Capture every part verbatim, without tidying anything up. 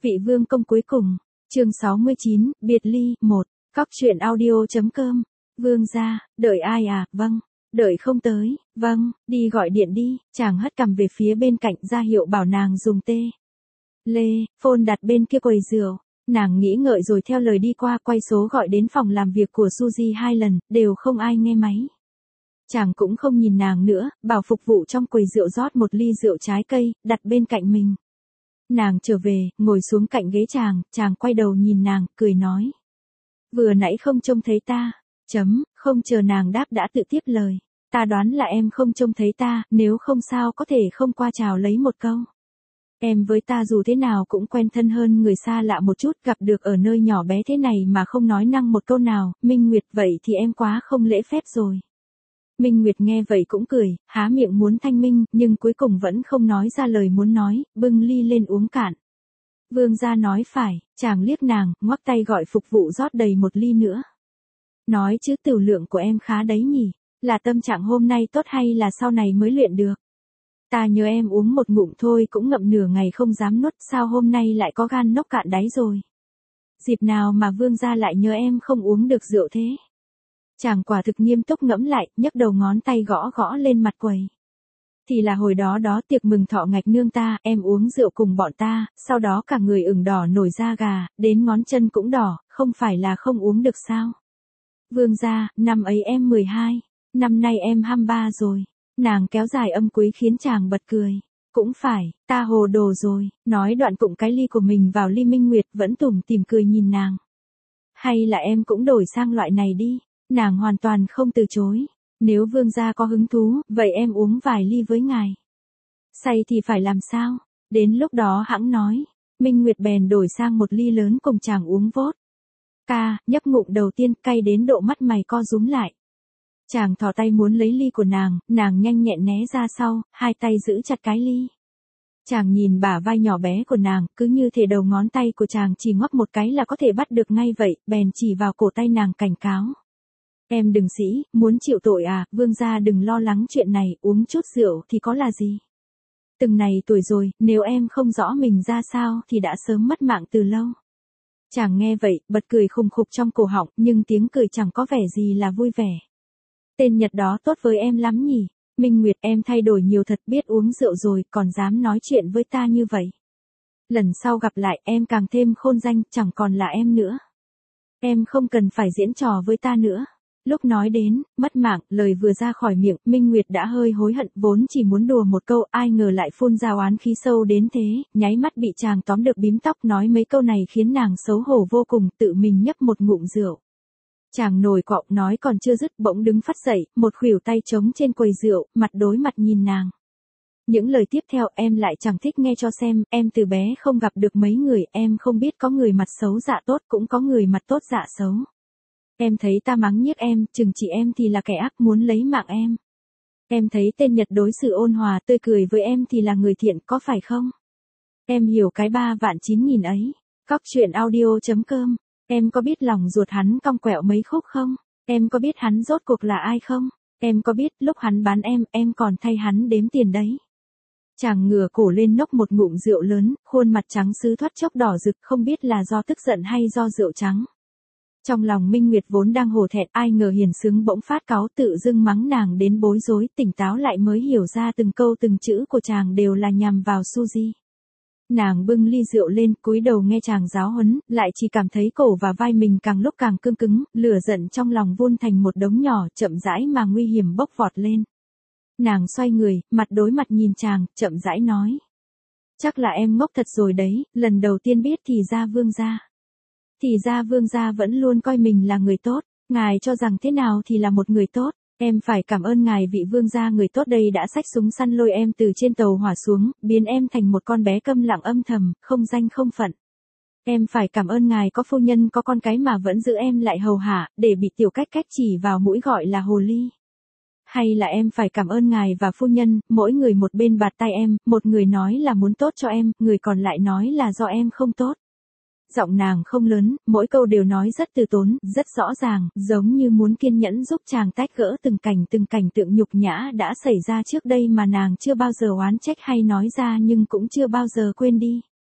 Vị vương công cuối cùng, chương sáu mươi chín, biệt ly, một, cóc truyện audio.com, vương gia, đợi ai à, vâng, đợi không tới, vâng, đi gọi điện đi, chàng hất cằm về phía bên cạnh ra hiệu bảo nàng dùng tê. Lê, phone đặt bên kia quầy rượu, nàng nghĩ ngợi rồi theo lời đi qua quay số gọi đến phòng làm việc của Suzy hai lần, đều không ai nghe máy. Chàng cũng không nhìn nàng nữa, bảo phục vụ trong quầy rượu rót một ly rượu trái cây, đặt bên cạnh mình. Nàng trở về, ngồi xuống cạnh ghế chàng, chàng quay đầu nhìn nàng, cười nói. Vừa nãy không trông thấy ta, chấm, không chờ nàng đáp đã tự tiếp lời. Ta đoán là em không trông thấy ta, nếu không sao có thể không qua chào lấy một câu. Em với ta dù thế nào cũng quen thân hơn người xa lạ một chút, gặp được ở nơi nhỏ bé thế này mà không nói năng một câu nào, Minh Nguyệt vậy thì em quá không lễ phép rồi. Minh Nguyệt nghe vậy cũng cười, há miệng muốn thanh minh, nhưng cuối cùng vẫn không nói ra lời muốn nói, bưng ly lên uống cạn. Vương gia nói phải, chàng liếc nàng, ngoắc tay gọi phục vụ rót đầy một ly nữa. Nói chứ tửu lượng của em khá đấy nhỉ, là tâm trạng hôm nay tốt hay là sau này mới luyện được. Ta nhớ em uống một ngụm thôi cũng ngậm nửa ngày không dám nuốt, sao hôm nay lại có gan nốc cạn đáy rồi. Dịp nào mà vương gia lại nhớ em không uống được rượu thế. Chàng quả thực nghiêm túc ngẫm lại, nhấc đầu ngón tay gõ gõ lên mặt quầy. Thì là hồi đó đó tiệc mừng thọ ngạch nương ta, em uống rượu cùng bọn ta, sau đó cả người ửng đỏ nổi da gà, đến ngón chân cũng đỏ, không phải là không uống được sao. Vương gia, năm ấy em mười hai, năm nay em hai mươi ba rồi. Nàng kéo dài âm quý khiến chàng bật cười. Cũng phải, ta hồ đồ rồi, nói đoạn cụng cái ly của mình vào ly. Minh Nguyệt vẫn tủm tỉm cười nhìn nàng. Hay là em cũng đổi sang loại này đi. Nàng hoàn toàn không từ chối. Nếu vương gia có hứng thú, vậy em uống vài ly với ngài. Say thì phải làm sao? Đến lúc đó hẵng nói. Minh Nguyệt bèn đổi sang một ly lớn cùng chàng uống vốt. Ca, nhấp ngụm đầu tiên cay đến độ mắt mày co rúm lại. Chàng thò tay muốn lấy ly của nàng, nàng nhanh nhẹn né ra sau, hai tay giữ chặt cái ly. Chàng nhìn bả vai nhỏ bé của nàng, cứ như thể đầu ngón tay của chàng chỉ ngoắc một cái là có thể bắt được ngay vậy, bèn chỉ vào cổ tay nàng cảnh cáo. Em đừng sĩ, muốn chịu tội à, vương gia đừng lo lắng chuyện này, uống chút rượu thì có là gì. Từng này tuổi rồi, nếu em không rõ mình ra sao thì đã sớm mất mạng từ lâu. Chàng nghe vậy, bật cười khùng khục trong cổ họng, nhưng tiếng cười chẳng có vẻ gì là vui vẻ. Tên Nhật đó tốt với em lắm nhỉ, Minh Nguyệt em thay đổi nhiều thật, biết uống rượu rồi, còn dám nói chuyện với ta như vậy. Lần sau gặp lại em càng thêm khôn danh, chẳng còn là em nữa. Em không cần phải diễn trò với ta nữa. Lúc nói đến, mất mạng, lời vừa ra khỏi miệng, Minh Nguyệt đã hơi hối hận, vốn chỉ muốn đùa một câu, ai ngờ lại phun ra oán khí sâu đến thế, nháy mắt bị chàng tóm được bím tóc, nói mấy câu này khiến nàng xấu hổ vô cùng, tự mình nhấp một ngụm rượu. Chàng nổi cọ, nói còn chưa dứt, bỗng đứng phắt dậy, một khuỷu tay trống trên quầy rượu, mặt đối mặt nhìn nàng. Những lời tiếp theo em lại chẳng thích nghe cho xem, em từ bé không gặp được mấy người, em không biết có người mặt xấu dạ tốt cũng có người mặt tốt dạ xấu. Em thấy ta mắng nhiếc em, chừng chỉ em thì là kẻ ác muốn lấy mạng em. Em thấy tên Nhật đối xử ôn hòa tươi cười với em thì là người thiện, có phải không? Em hiểu cái ba vạn chín nghìn ấy. Cóc truyện audio.com. Em có biết lòng ruột hắn cong quẹo mấy khúc không? Em có biết hắn rốt cuộc là ai không? Em có biết lúc hắn bán em, em còn thay hắn đếm tiền đấy. Chàng ngửa cổ lên nốc một ngụm rượu lớn, khuôn mặt trắng sứ thoát chốc đỏ rực, không biết là do tức giận hay do rượu trắng. Trong lòng Minh Nguyệt vốn đang hổ thẹn, ai ngờ Hiền Sướng bỗng phát cáu, tự dưng mắng nàng đến bối rối, tỉnh táo lại mới hiểu ra từng câu từng chữ của chàng đều là nhằm vào Suzy. Nàng bưng ly rượu lên, cúi đầu nghe chàng giáo huấn, lại chỉ cảm thấy cổ và vai mình càng lúc càng cương cứng, lửa giận trong lòng vun thành một đống nhỏ, chậm rãi mà nguy hiểm bốc vọt lên. Nàng xoay người, mặt đối mặt nhìn chàng, chậm rãi nói. Chắc là em ngốc thật rồi đấy, lần đầu tiên biết thì ra vương gia. Thì ra vương gia vẫn luôn coi mình là người tốt, ngài cho rằng thế nào thì là một người tốt. Em phải cảm ơn ngài vị vương gia người tốt đây đã xách súng săn lôi em từ trên tàu hỏa xuống, biến em thành một con bé câm lặng âm thầm, không danh không phận. Em phải cảm ơn ngài có phu nhân có con cái mà vẫn giữ em lại hầu hạ, để bị tiểu cách cách chỉ vào mũi gọi là hồ ly. Hay là em phải cảm ơn ngài và phu nhân, mỗi người một bên bạt tay em, một người nói là muốn tốt cho em, người còn lại nói là do em không tốt. Giọng nàng không lớn, mỗi câu đều nói rất từ tốn, rất rõ ràng, giống như muốn kiên nhẫn giúp chàng tách gỡ từng cảnh từng cảnh tượng nhục nhã đã xảy ra trước đây mà nàng chưa bao giờ oán trách hay nói ra nhưng cũng chưa bao giờ quên đi.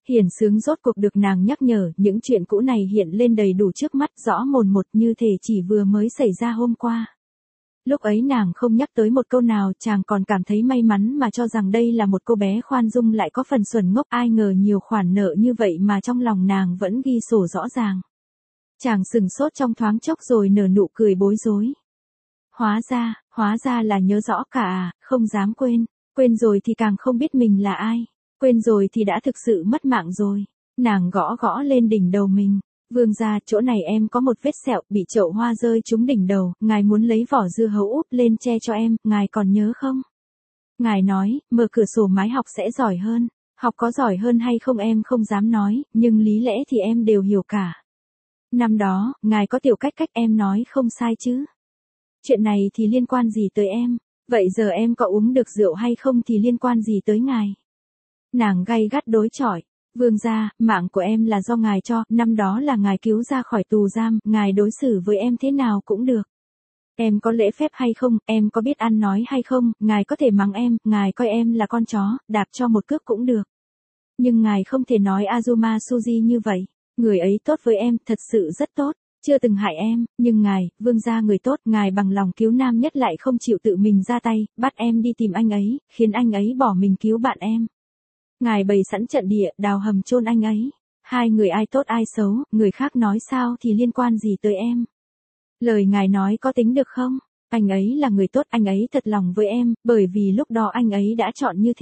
Hiển Sướng rốt cuộc được nàng nhắc nhở, những chuyện cũ này hiện lên đầy đủ trước mắt, rõ mồn một như thể chỉ vừa mới xảy ra hôm qua. Lúc ấy nàng không nhắc tới một câu nào, chàng còn cảm thấy may mắn mà cho rằng đây là một cô bé khoan dung lại có phần xuẩn ngốc, ai ngờ nhiều khoản nợ như vậy mà trong lòng nàng vẫn ghi sổ rõ ràng. Chàng sừng sốt trong thoáng chốc rồi nở nụ cười bối rối. Hóa ra, hóa ra là nhớ rõ cả à, không dám quên, quên rồi thì càng không biết mình là ai, quên rồi thì đã thực sự mất mạng rồi. Nàng gõ gõ lên đỉnh đầu mình. Vương gia, chỗ này em có một vết sẹo, bị chậu hoa rơi trúng đỉnh đầu, ngài muốn lấy vỏ dưa hấu úp lên che cho em, ngài còn nhớ không? Ngài nói, mở cửa sổ mái học sẽ giỏi hơn, học có giỏi hơn hay không em không dám nói, nhưng lý lẽ thì em đều hiểu cả. Năm đó, ngài có tiểu cách cách em nói không sai chứ? Chuyện này thì liên quan gì tới em? Vậy giờ em có uống được rượu hay không thì liên quan gì tới ngài? Nàng gay gắt đối chọi. Vương gia, mạng của em là do ngài cho, năm đó là ngài cứu ra khỏi tù giam, ngài đối xử với em thế nào cũng được. Em có lễ phép hay không, em có biết ăn nói hay không, ngài có thể mắng em, ngài coi em là con chó, đạp cho một cước cũng được. Nhưng ngài không thể nói Azuma Suji như vậy, người ấy tốt với em, thật sự rất tốt, chưa từng hại em, nhưng ngài, vương gia người tốt, ngài bằng lòng cứu nam nhất lại không chịu tự mình ra tay, bắt em đi tìm anh ấy, khiến anh ấy bỏ mình cứu bạn em. Ngài bày sẵn trận địa, đào hầm chôn anh ấy. Hai người ai tốt ai xấu, người khác nói sao thì liên quan gì tới em. Lời ngài nói có tính được không? Anh ấy là người tốt, anh ấy thật lòng với em, bởi vì lúc đó anh ấy đã chọn như thế.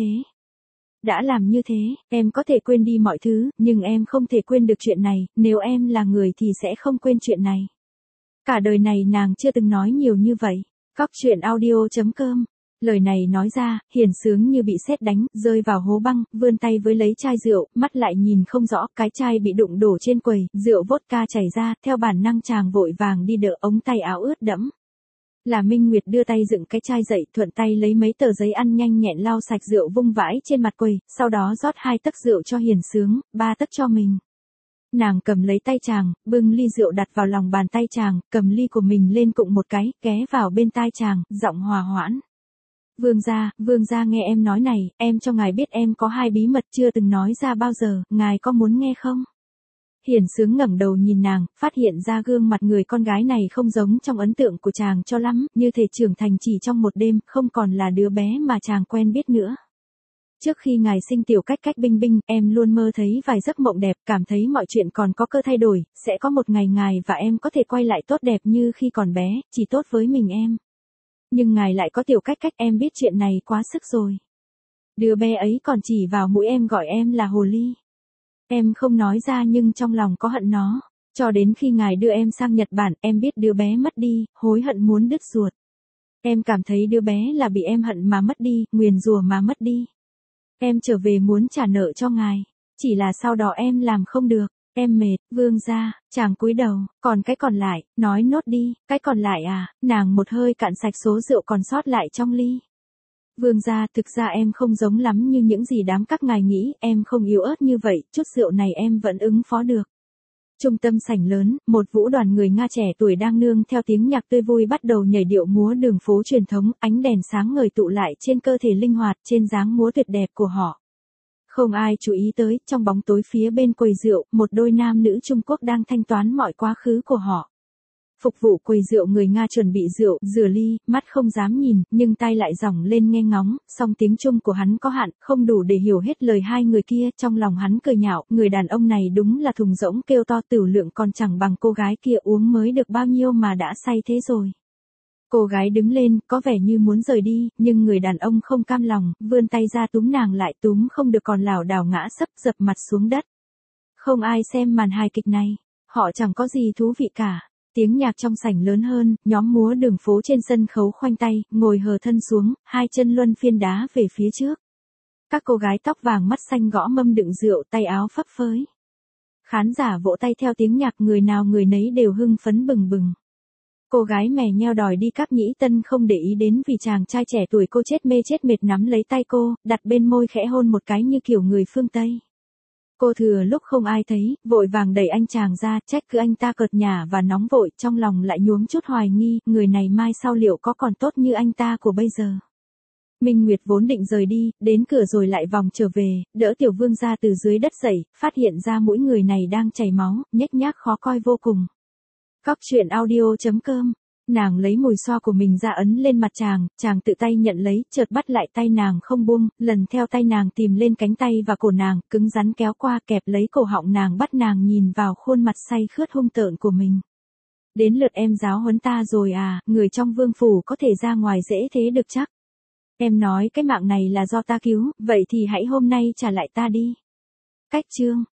Đã làm như thế, em có thể quên đi mọi thứ, nhưng em không thể quên được chuyện này, nếu em là người thì sẽ không quên chuyện này. Cả đời này nàng chưa từng nói nhiều như vậy. Cóc truyện audio chấm com. Lời này nói ra, Hiển Sướng như bị sét đánh, rơi vào hố băng, vươn tay với lấy chai rượu, mắt lại nhìn không rõ, cái chai bị đụng đổ trên quầy, rượu vodka chảy ra, theo bản năng chàng vội vàng đi đỡ, ống tay áo ướt đẫm. Là Minh Nguyệt đưa tay dựng cái chai dậy, thuận tay lấy mấy tờ giấy ăn nhanh nhẹn lau sạch rượu vung vãi trên mặt quầy, sau đó rót hai tấc rượu cho Hiển Sướng, ba tấc cho mình. Nàng cầm lấy tay chàng, bưng ly rượu đặt vào lòng bàn tay chàng, cầm ly của mình lên cụng một cái, ghé vào bên tai chàng, giọng hòa hoãn. Vương gia, vương gia nghe em nói này, em cho ngài biết em có hai bí mật chưa từng nói ra bao giờ, ngài có muốn nghe không? Hiển Sướng ngẩng đầu nhìn nàng, phát hiện ra gương mặt người con gái này không giống trong ấn tượng của chàng cho lắm, như thể trưởng thành chỉ trong một đêm, không còn là đứa bé mà chàng quen biết nữa. Trước khi ngài sinh tiểu cách cách binh binh, em luôn mơ thấy vài giấc mộng đẹp, cảm thấy mọi chuyện còn có cơ thay đổi, sẽ có một ngày ngài và em có thể quay lại tốt đẹp như khi còn bé, chỉ tốt với mình em. Nhưng ngài lại có tiểu cách cách, em biết chuyện này quá sức rồi. Đứa bé ấy còn chỉ vào mũi em gọi em là hồ ly. Em không nói ra nhưng trong lòng có hận nó. Cho đến khi ngài đưa em sang Nhật Bản, em biết đứa bé mất đi, hối hận muốn đứt ruột. Em cảm thấy đứa bé là bị em hận mà mất đi, nguyền rủa mà mất đi. Em trở về muốn trả nợ cho ngài. Chỉ là sau đó em làm không được. Em mệt, vương gia, chàng cúi đầu, còn cái còn lại, nói nốt đi, cái còn lại à, nàng một hơi cạn sạch số rượu còn sót lại trong ly. Vương gia, thực ra em không giống lắm như những gì đám các ngài nghĩ, em không yếu ớt như vậy, chút rượu này em vẫn ứng phó được. Trung tâm sảnh lớn, một vũ đoàn người Nga trẻ tuổi đang nương theo tiếng nhạc tươi vui bắt đầu nhảy điệu múa đường phố truyền thống, ánh đèn sáng ngời tụ lại trên cơ thể linh hoạt, trên dáng múa tuyệt đẹp của họ. Không ai chú ý tới, trong bóng tối phía bên quầy rượu, một đôi nam nữ Trung Quốc đang thanh toán mọi quá khứ của họ. Phục vụ quầy rượu người Nga chuẩn bị rượu, rửa ly, mắt không dám nhìn, nhưng tai lại dòng lên nghe ngóng, song tiếng Trung của hắn có hạn, không đủ để hiểu hết lời hai người kia, trong lòng hắn cười nhạo, người đàn ông này đúng là thùng rỗng kêu to, tửu lượng còn chẳng bằng cô gái kia, uống mới được bao nhiêu mà đã say thế rồi. Cô gái đứng lên, có vẻ như muốn rời đi, nhưng người đàn ông không cam lòng, vươn tay ra túm nàng lại, túm không được còn lảo đảo ngã sấp dập mặt xuống đất. Không ai xem màn hài kịch này, họ chẳng có gì thú vị cả. Tiếng nhạc trong sảnh lớn hơn, nhóm múa đường phố trên sân khấu khoanh tay, ngồi hờ thân xuống, hai chân luân phiên đá về phía trước. Các cô gái tóc vàng mắt xanh gõ mâm đựng rượu, tay áo phấp phới. Khán giả vỗ tay theo tiếng nhạc, người nào người nấy đều hưng phấn bừng bừng. Cô gái mè nheo đòi đi cáp nhĩ tân không để ý đến vì chàng trai trẻ tuổi cô chết mê chết mệt nắm lấy tay cô, đặt bên môi khẽ hôn một cái như kiểu người phương Tây. Cô thừa lúc không ai thấy, vội vàng đẩy anh chàng ra, trách cứ anh ta cợt nhả và nóng vội, trong lòng lại nhuốm chút hoài nghi, người này mai sau liệu có còn tốt như anh ta của bây giờ. Minh Nguyệt vốn định rời đi, đến cửa rồi lại vòng trở về, đỡ tiểu vương ra từ dưới đất dậy, phát hiện ra mũi người này đang chảy máu, nhếch nhác khó coi vô cùng. Cóc truyện audio.com. Nàng lấy mùi xoa của mình ra ấn lên mặt chàng, chàng tự tay nhận lấy, chợt bắt lại tay nàng không buông, lần theo tay nàng tìm lên cánh tay và cổ nàng, cứng rắn kéo qua kẹp lấy cổ họng nàng, bắt nàng nhìn vào khuôn mặt say khướt hung tợn của mình. Đến lượt em giáo huấn ta rồi à, người trong vương phủ có thể ra ngoài dễ thế được chắc. Em nói cái mạng này là do ta cứu, vậy thì hãy hôm nay trả lại ta đi. Cách chương